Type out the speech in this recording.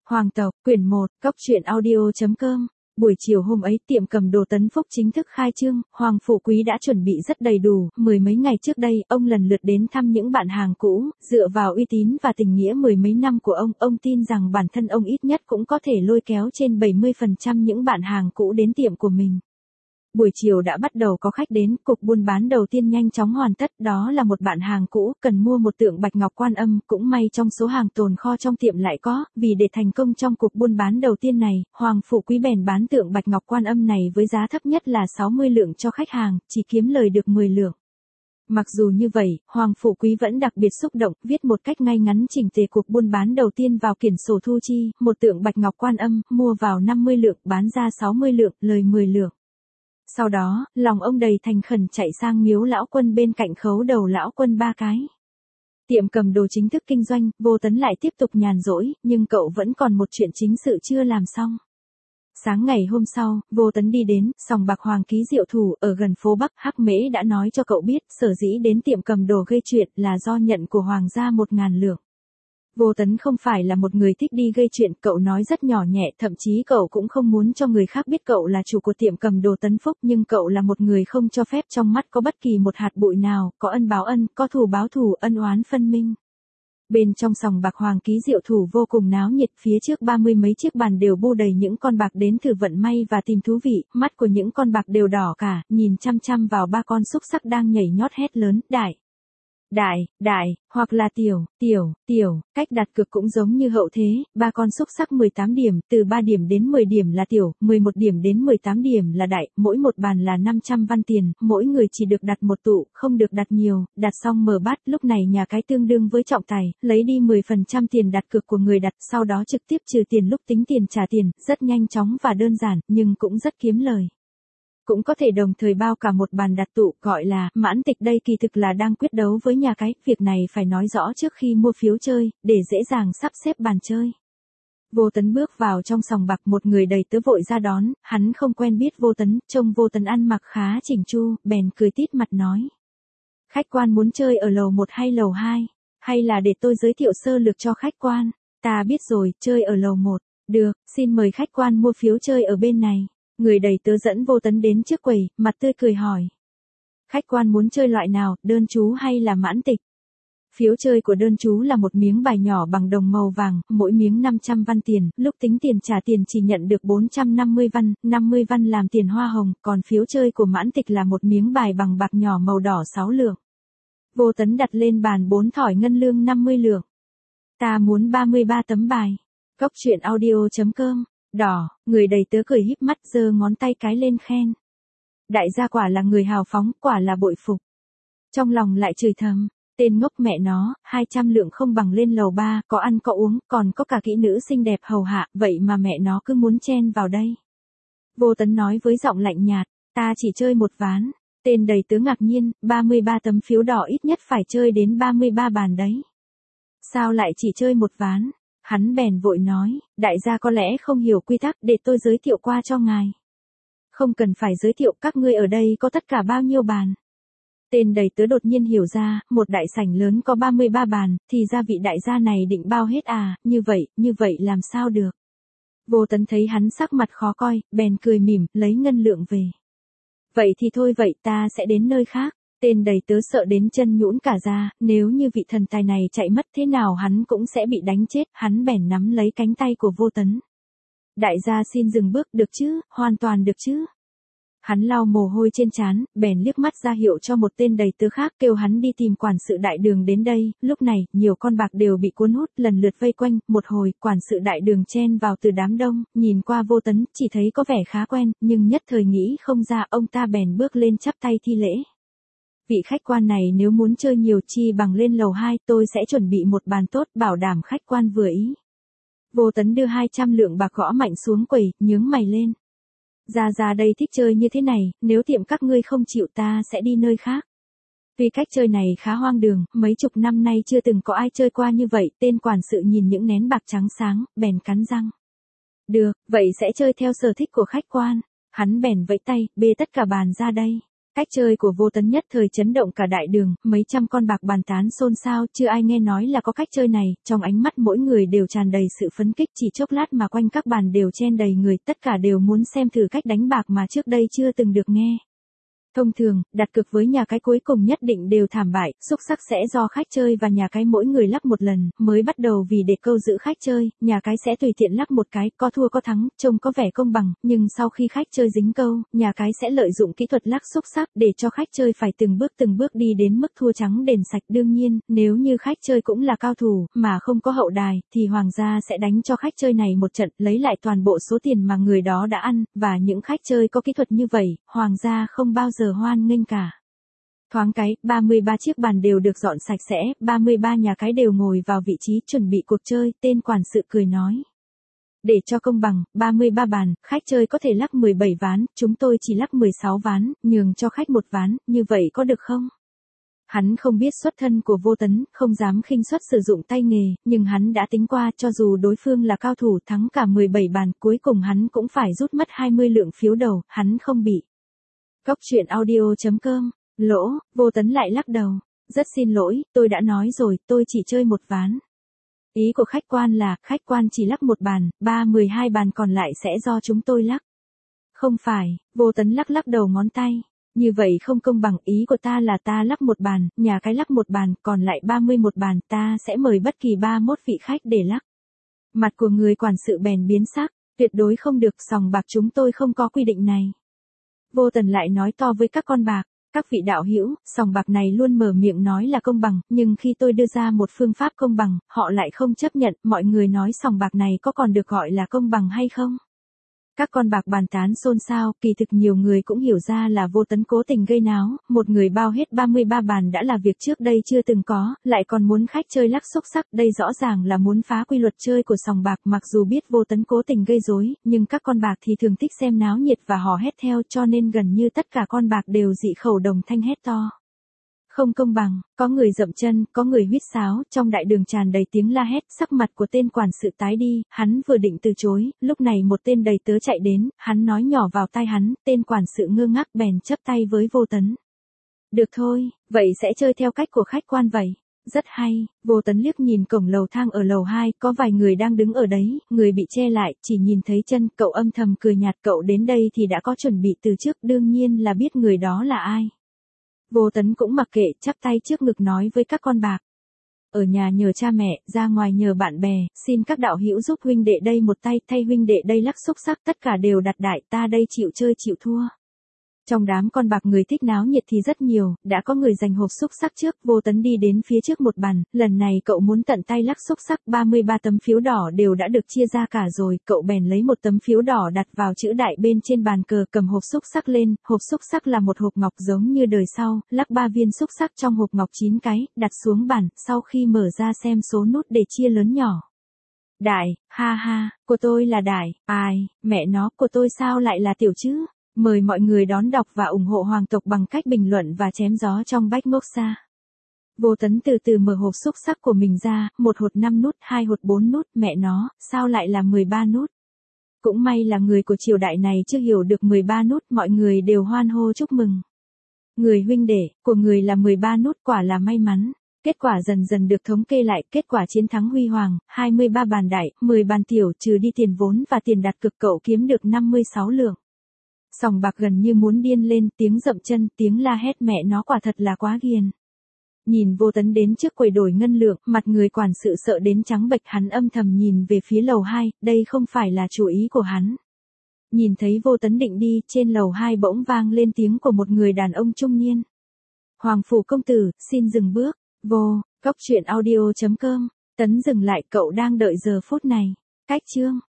Hoàng tộc, quyển 1, cóc truyện audio.com. Buổi chiều hôm ấy tiệm cầm đồ Tấn Phúc chính thức khai trương, Hoàng Phủ Quý đã chuẩn bị rất đầy đủ, mười mấy ngày trước đây, ông lần lượt đến thăm những bạn hàng cũ, dựa vào uy tín và tình nghĩa mười mấy năm của ông tin rằng bản thân ông ít nhất cũng có thể lôi kéo trên 70% những bạn hàng cũ đến tiệm của mình. Buổi chiều đã bắt đầu có khách đến, cuộc buôn bán đầu tiên nhanh chóng hoàn tất, đó là một bạn hàng cũ, cần mua một tượng Bạch Ngọc Quan Âm, cũng may trong số hàng tồn kho trong tiệm lại có, vì để thành công trong cuộc buôn bán đầu tiên này, Hoàng Phủ Quý bèn bán tượng Bạch Ngọc Quan Âm này với giá thấp nhất là 60 lượng cho khách hàng, chỉ kiếm lời được 10 lượng. Mặc dù như vậy, Hoàng Phủ Quý vẫn đặc biệt xúc động, viết một cách ngay ngắn chỉnh tề cuộc buôn bán đầu tiên vào quyển sổ thu chi, một tượng Bạch Ngọc Quan Âm, mua vào 50 lượng, bán ra 60 lượng, lời 10 lượng. Sau đó, lòng ông đầy thành khẩn chạy sang miếu lão quân bên cạnh khấu đầu lão quân 3 cái. Tiệm cầm đồ chính thức kinh doanh, Vô Tấn lại tiếp tục nhàn rỗi, nhưng cậu vẫn còn một chuyện chính sự chưa làm xong. Sáng ngày hôm sau, Vô Tấn đi đến sòng bạc Hoàng Ký Diệu Thủ ở gần phố Bắc. Hắc Mễ đã nói cho cậu biết, sở dĩ đến tiệm cầm đồ gây chuyện là do nhận của Hoàng gia 1.000 lượng. Vô Tấn không phải là một người thích đi gây chuyện, cậu nói rất nhỏ nhẹ, thậm chí cậu cũng không muốn cho người khác biết cậu là chủ của tiệm cầm đồ Tấn Phúc, nhưng cậu là một người không cho phép trong mắt có bất kỳ một hạt bụi nào, có ân báo ân, có thù báo thù, ân oán phân minh. Bên trong sòng bạc Hoàng Ký Diệu Thủ vô cùng náo nhiệt, phía trước 30 mấy chiếc bàn đều bu đầy những con bạc đến thử vận may và tìm thú vị, mắt của những con bạc đều đỏ cả, nhìn chăm chăm vào ba con xúc xắc đang nhảy nhót hét lớn, đại, hoặc là tiểu, cách đặt cược cũng giống như hậu thế, ba con xúc xắc 18 điểm, từ 3 điểm đến 10 điểm là tiểu, 11 điểm đến 18 điểm là đại, mỗi một bàn là 500 văn tiền, mỗi người chỉ được đặt một tụ, không được đặt nhiều, đặt xong mở bát, lúc này nhà cái tương đương với trọng tài, lấy đi 10% tiền đặt cược của người đặt, sau đó trực tiếp trừ tiền lúc tính tiền trả tiền, rất nhanh chóng và đơn giản, nhưng cũng rất kiếm lời. Cũng có thể đồng thời bao cả một bàn đặt tụ, gọi là mãn tịch, đây kỳ thực là đang quyết đấu với nhà cái, việc này phải nói rõ trước khi mua phiếu chơi, để dễ dàng sắp xếp bàn chơi. Vô Tấn bước vào trong sòng bạc, một người đầy tớ vội ra đón, hắn không quen biết Vô Tấn, trông Vô Tấn ăn mặc khá chỉnh chu, bèn cười tít mặt nói. Khách quan muốn chơi ở lầu 1 hay lầu 2, hay là để tôi giới thiệu sơ lược cho khách quan? Ta biết rồi, chơi ở lầu 1, được, xin mời khách quan mua phiếu chơi ở bên này. Người đầy tớ dẫn Vô Tấn đến trước quầy, mặt tươi cười hỏi. Khách quan muốn chơi loại nào, đơn chú hay là mãn tịch? Phiếu chơi của đơn chú là một miếng bài nhỏ bằng đồng màu vàng, mỗi miếng 500 văn tiền, lúc tính tiền trả tiền chỉ nhận được 450 văn, 50 văn làm tiền hoa hồng, còn phiếu chơi của mãn tịch là một miếng bài bằng bạc nhỏ màu đỏ 6 lượng. Vô Tấn đặt lên bàn 4 thỏi ngân lương 50 lượng. Ta muốn 33 tấm bài. cóc truyện audio.com. Đỏ, người đầy tớ cười híp mắt, giơ ngón tay cái lên khen. Đại gia quả là người hào phóng, quả là bội phục. Trong lòng lại chửi thầm, tên ngốc mẹ nó, 200 lượng không bằng lên lầu 3, có ăn có uống, còn có cả kỹ nữ xinh đẹp hầu hạ, vậy mà mẹ nó cứ muốn chen vào đây. Vô Tấn nói với giọng lạnh nhạt, ta chỉ chơi một ván. Tên đầy tớ ngạc nhiên, 33 tấm phiếu đỏ ít nhất phải chơi đến 33 bàn đấy. Sao lại chỉ chơi một ván? Hắn bèn vội nói, đại gia có lẽ không hiểu quy tắc, để tôi giới thiệu qua cho ngài. Không cần phải giới thiệu, các ngươi ở đây có tất cả bao nhiêu bàn? Tên đầy tớ đột nhiên hiểu ra, một đại sảnh lớn có 33 bàn, thì ra vị đại gia này định bao hết à, như vậy làm sao được? Vô Tấn thấy hắn sắc mặt khó coi, bèn cười mỉm, lấy ngân lượng về. Vậy thì thôi vậy, ta sẽ đến nơi khác. Tên đầy tớ sợ đến chân nhũn cả ra, nếu như vị thần tài này chạy mất thế nào hắn cũng sẽ bị đánh chết, hắn bèn nắm lấy cánh tay của Vô Tấn. Đại gia xin dừng bước, được chứ, hoàn toàn được chứ. Hắn lau mồ hôi trên trán, bèn liếc mắt ra hiệu cho một tên đầy tớ khác, kêu hắn đi tìm quản sự đại đường đến đây. Lúc này, nhiều con bạc đều bị cuốn hút, lần lượt vây quanh, một hồi, quản sự đại đường chen vào từ đám đông, nhìn qua Vô Tấn, chỉ thấy có vẻ khá quen, nhưng nhất thời nghĩ không ra, ông ta bèn bước lên chắp tay thi lễ. Vị khách quan này nếu muốn chơi nhiều chi bằng lên lầu 2, tôi sẽ chuẩn bị một bàn tốt, bảo đảm khách quan vừa ý. Vô Tấn đưa 200 lượng bạc gõ mạnh xuống quầy, nhướng mày lên. Ra đây thích chơi như thế này, nếu tiệm các ngươi không chịu ta sẽ đi nơi khác. Vì cách chơi này khá hoang đường, mấy chục năm nay chưa từng có ai chơi qua như vậy, tên quản sự nhìn những nén bạc trắng sáng, bèn cắn răng. Được, vậy sẽ chơi theo sở thích của khách quan. Hắn bèn vẫy tay, bê tất cả bàn ra đây. Cách chơi của Vô Tấn nhất thời chấn động cả đại đường, mấy trăm con bạc bàn tán xôn xao, chưa ai nghe nói là có cách chơi này, trong ánh mắt mỗi người đều tràn đầy sự phấn khích, chỉ chốc lát mà quanh các bàn đều chen đầy người, tất cả đều muốn xem thử cách đánh bạc mà trước đây chưa từng được nghe. Thông thường, đặt cược với nhà cái cuối cùng nhất định đều thảm bại, xúc xắc sẽ do khách chơi và nhà cái mỗi người lắc một lần, mới bắt đầu vì để câu giữ khách chơi, nhà cái sẽ tùy tiện lắc một cái, có thua có thắng, trông có vẻ công bằng, nhưng sau khi khách chơi dính câu, nhà cái sẽ lợi dụng kỹ thuật lắc xúc xắc để cho khách chơi phải từng bước đi đến mức thua trắng đền sạch. Đương nhiên, nếu như khách chơi cũng là cao thủ, mà không có hậu đài, thì hoàng gia sẽ đánh cho khách chơi này một trận, lấy lại toàn bộ số tiền mà người đó đã ăn, và những khách chơi có kỹ thuật như vậy, hoàng gia không bao giờ hoan nghênh cả. Thoáng cái, 33 chiếc bàn đều được dọn sạch sẽ, 33 nhà cái đều ngồi vào vị trí chuẩn bị cuộc chơi, tên quản sự cười nói. Để cho công bằng, 33 bàn, khách chơi có thể lắc 17 ván, chúng tôi chỉ lắc 16 ván, nhường cho khách một ván, như vậy có được không? Hắn không biết xuất thân của Vô Tấn, không dám khinh suất sử dụng tay nghề, nhưng hắn đã tính qua cho dù đối phương là cao thủ thắng cả 17 bàn, cuối cùng hắn cũng phải rút mất 20 lượng phiếu đầu, hắn không bị. Cốc truyện audio.com, lỗ, Vô Tấn lại lắc đầu. Rất xin lỗi, tôi đã nói rồi, tôi chỉ chơi một ván. Ý của khách quan là, khách quan chỉ lắc một bàn, 12 bàn còn lại sẽ do chúng tôi lắc. Không phải, Vô Tấn lắc đầu ngón tay. Như vậy không công bằng, ý của ta là ta lắc một bàn, nhà cái lắc một bàn, còn lại 31 bàn, ta sẽ mời bất kỳ 31 vị khách để lắc. Mặt của người quản sự bèn biến sắc, tuyệt đối không được, sòng bạc chúng tôi không có quy định này. Vô Tần lại nói to với các con bạc, các vị đạo hữu, sòng bạc này luôn mở miệng nói là công bằng, nhưng khi tôi đưa ra một phương pháp công bằng, họ lại không chấp nhận, mọi người nói sòng bạc này có còn được gọi là công bằng hay không? Các con bạc bàn tán xôn xao, kỳ thực nhiều người cũng hiểu ra là Vô Tấn cố tình gây náo, một người bao hết 33 bàn đã là việc trước đây chưa từng có, lại còn muốn khách chơi lắc xúc xắc, đây rõ ràng là muốn phá quy luật chơi của sòng bạc. Mặc dù biết Vô Tấn cố tình gây rối, nhưng các con bạc thì thường thích xem náo nhiệt và hò hét theo, cho nên gần như tất cả con bạc đều dị khẩu đồng thanh hét to. Không công bằng, có người dậm chân, có người huýt sáo, trong đại đường tràn đầy tiếng la hét, sắc mặt của tên quản sự tái đi, hắn vừa định từ chối, lúc này một tên đầy tớ chạy đến, hắn nói nhỏ vào tai hắn, tên quản sự ngơ ngác bèn chấp tay với Vô Tấn. Được thôi, vậy sẽ chơi theo cách của khách quan vậy. Rất hay, Vô Tấn liếc nhìn cổng lầu thang ở lầu 2, có vài người đang đứng ở đấy, người bị che lại, chỉ nhìn thấy chân, cậu âm thầm cười nhạt, cậu đến đây thì đã có chuẩn bị từ trước, đương nhiên là biết người đó là ai. Vô Tấn cũng mặc kệ, chắp tay trước ngực nói với các con bạc. Ở nhà nhờ cha mẹ, ra ngoài nhờ bạn bè, xin các đạo hữu giúp huynh đệ đây một tay, thay huynh đệ đây lắc xúc xắc, tất cả đều đặt đại, ta đây chịu chơi chịu thua. Trong đám con bạc người thích náo nhiệt thì rất nhiều, đã có người giành hộp xúc xắc trước, Vô Tấn đi đến phía trước một bàn, lần này cậu muốn tận tay lắc xúc xắc, 33 tấm phiếu đỏ đều đã được chia ra cả rồi, cậu bèn lấy một tấm phiếu đỏ đặt vào chữ đại bên trên bàn cờ, cầm hộp xúc xắc lên, hộp xúc xắc là một hộp ngọc giống như đời sau, lắc 3 viên xúc xắc trong hộp ngọc 9 cái, đặt xuống bàn, sau khi mở ra xem số nút để chia lớn nhỏ. Đại, ha ha, của tôi là đại, ai, mẹ nó, của tôi sao lại là tiểu chứ? Mời mọi người đón đọc và ủng hộ hoàng tộc bằng cách bình luận và chém gió trong Bách Moxa. Vô Tấn từ từ mở hộp xúc xắc của mình ra, một hột 5 nút, hai hột 4 nút, mẹ nó, sao lại là 13 nút? Cũng may là người của triều đại này chưa hiểu được 13 nút, mọi người đều hoan hô chúc mừng. Người huynh đệ, của người là 13 nút, quả là may mắn. Kết quả dần dần được thống kê lại, kết quả chiến thắng huy hoàng, 23 bàn đại, 10 bàn tiểu, trừ đi tiền vốn và tiền đặt cược, cậu kiếm được 56 lượng. Sòng bạc gần như muốn điên lên, tiếng dậm chân, tiếng la hét, mẹ nó quả thật là quá ghiền. Nhìn Vô Tấn đến trước quầy đổi ngân lượng, mặt người quản sự sợ đến trắng bệch, hắn âm thầm nhìn về phía lầu 2, đây không phải là chủ ý của hắn. Nhìn thấy Vô Tấn định đi, trên lầu 2 bỗng vang lên tiếng của một người đàn ông trung niên. Hoàng phủ công tử, xin dừng bước. Vô, cốc truyện audio.com. Tấn dừng lại, cậu đang đợi giờ phút này. Cách chương.